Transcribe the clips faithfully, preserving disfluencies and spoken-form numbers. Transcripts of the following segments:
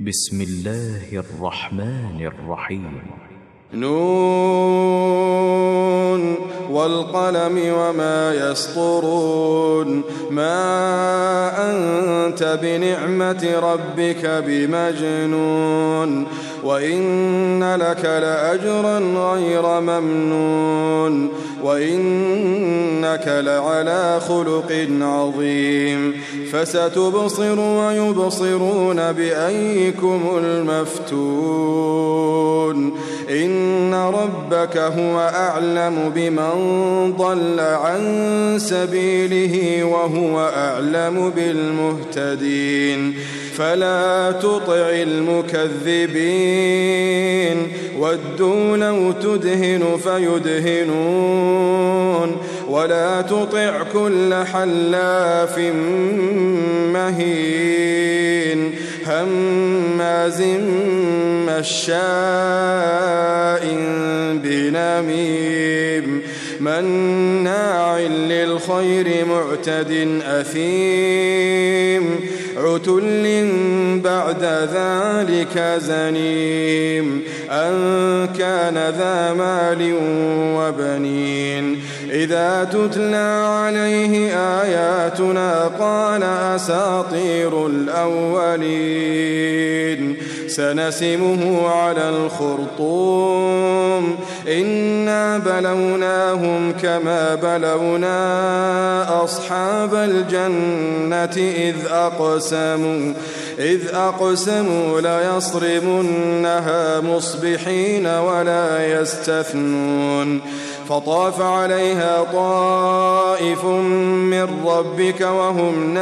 بسم الله الرحمن الرحيم. نون والقلم وما يسطرون. ما أنت بنعمة ربك بمجنون، وإن لك لأجرا غير ممنون، وإنك لعلى خلق عظيم. فستبصر ويبصرون بأيكم المفتون. إن ربك هو أعلم بمن ضل عن سبيله وهو أعلم بالمهتدين. فلا تطع المكذبين ودوا لو تدهن فيدهنون. ولا تطع كل حلاف مهين هماز مشاء بنميم مناع للخير معتد أثيم عتل بعد ذلك زنيم أن كان ذا مال وبنين. إذا تتلى عليه آياتنا قال أساطير الأولين. سنسمه على الخرطوم. إنا بلوناهم كما بلونا أصحاب الجنة إذ أقسموا إذ أقسموا ليصرمنها مصبحين ولا يستثنون. فطاف عليها طائف من ربك وهم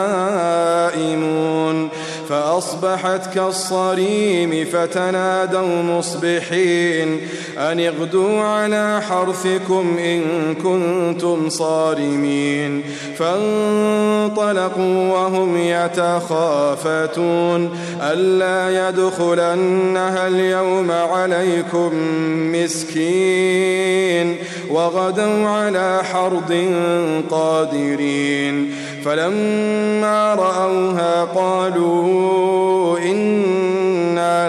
نائمون فأصبحت كالصريم فتنادوا مصبحين أن اغدوا على حرثكم إن كنتم صارمين. فانطلقوا وهم يتخافتون ألا يدخلنها اليوم عليكم مسكين وغدوا على حرد قادرين. فلما رأوها قالوا إنا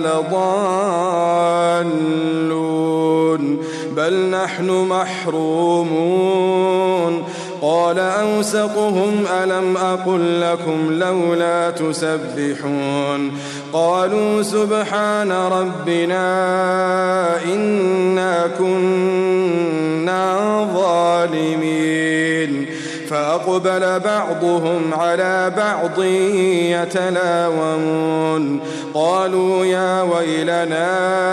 لضالون بل نحن محرومون. قال أوسطهم ألم أقل لكم لولا تسبحون. قالوا سبحان ربنا إنا كنا ظالمين. فأقبل بعضهم على بعض يتلاومون قالوا يا ويلنا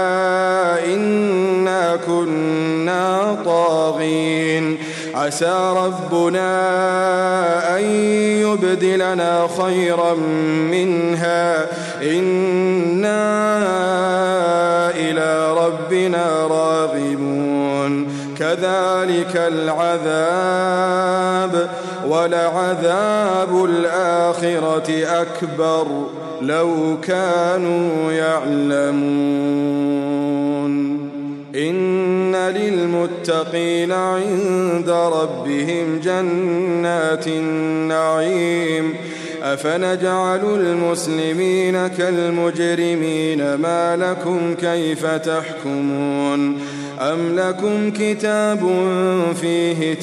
إنا كنا طاغين. عسى ربنا أن يبدلنا خيرا منها إنا إلى ربنا راغبون. كذلك العذاب ولعذاب الآخرة أكبر لو كانوا يعلمون. إن للمتقين عند ربهم جنات النعيم. أفنجعل المسلمين كالمجرمين ما لكم كيف تحكمون. أم لكم كتاب فيه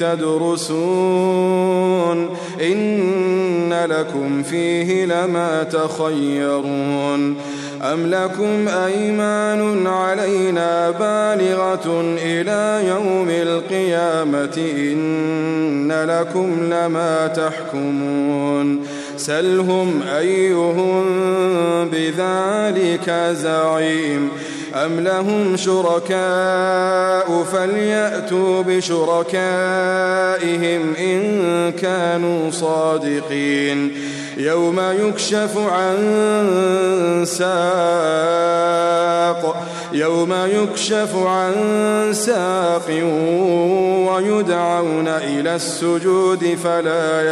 تدرسون إن لكم فيه لما تخيرون. أم لكم أيمان علينا بالغة إلى يوم القيامة إن لكم لما تحكمون. سلهم أيهم بذلك زعيم. أم لهم شركاء فليأتوا بشركائهم إن كانوا صادقين. يوم يكشف عن ساق يوم يكشف عن ساق ويدعون إلى السجود فلا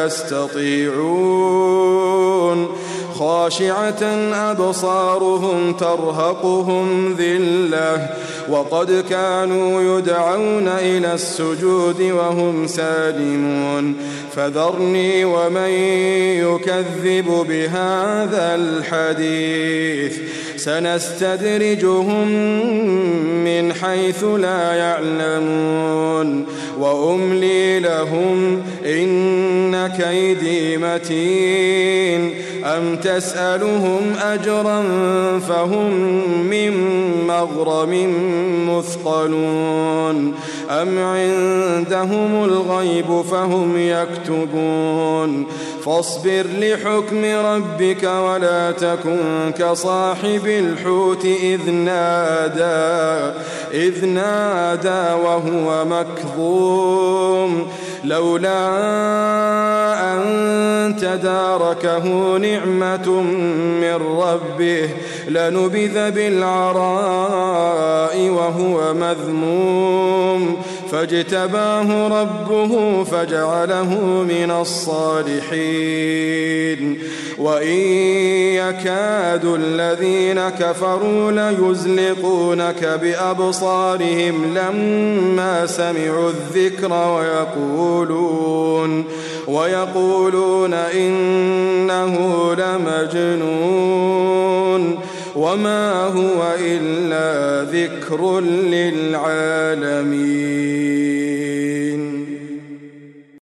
يستطيعون. خاشعة أبصارهم ترهقهم ذلة وقد كانوا يدعون إلى السجود وهم سالمون. فذرني ومن يكذب بهذا الحديث سنستدرجهم من حيث لا يعلمون وأملي لهم إن كيدي متين أم تسألهم أجرا فهم من مغرم مثقلون أم عندهم الغيب فهم يكتبون فاصبر لحكم ربك ولا تكن كصاحب الحوت إذ نادى إذ نادى وهو مكظوم لولا أن تداركه نعمة من ربه لنبذ بالعراء وهو مذموم فاجتباه ربه فجعله من الصالحين وإن يكاد الذين كفروا ليزلقونك بأبصارهم لما سمعوا الذكر ويقولون ويقولون إنه لمجنون وما هو إلا ذكر للعالمين.